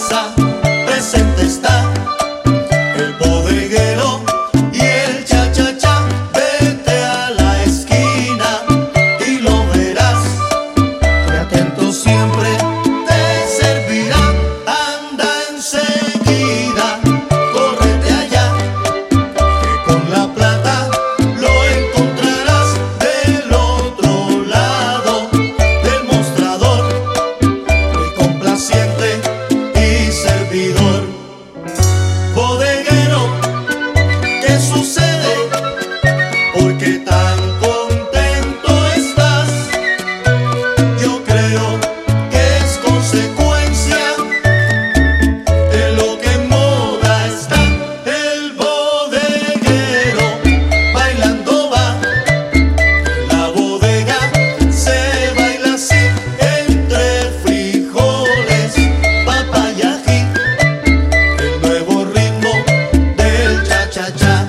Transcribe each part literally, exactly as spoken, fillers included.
casa presente está el bodeguero y el cha-cha-cha. Vete a la esquina y lo verás, que atento siempre te servirá. Anda enseguida, córrete allá, que con la plata lo encontrarás del otro lado del mostrador, muy complaciente y servidor. Bodeguero, ¿qué sucede? ¿Por qué tan contento estás? Yo creo que es consecuencia de lo que en moda está. El bodeguero bailando va, la bodega se baila así, entre frijoles, papa y ají, el nuevo ritmo del cha-cha-cha.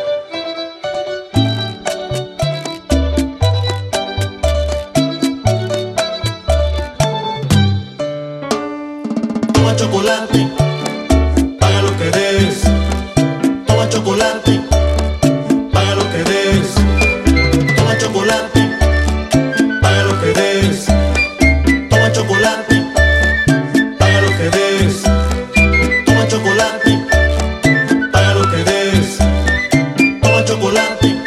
Toma chocolate, paga lo que debes. Toma chocolate, paga lo que debes. Toma chocolate, paga lo que debes. Toma chocolate, paga lo que debes. Toma chocolate, paga lo que debes. Toma chocolate.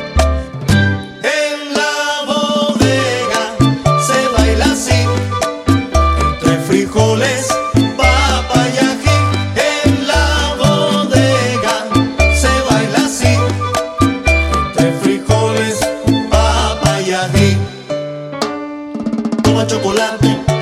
En la bodega se baila así, entre frijoles, papa y ají. En la bodega se baila así, entre frijoles, papa y ají. Toma chocolate.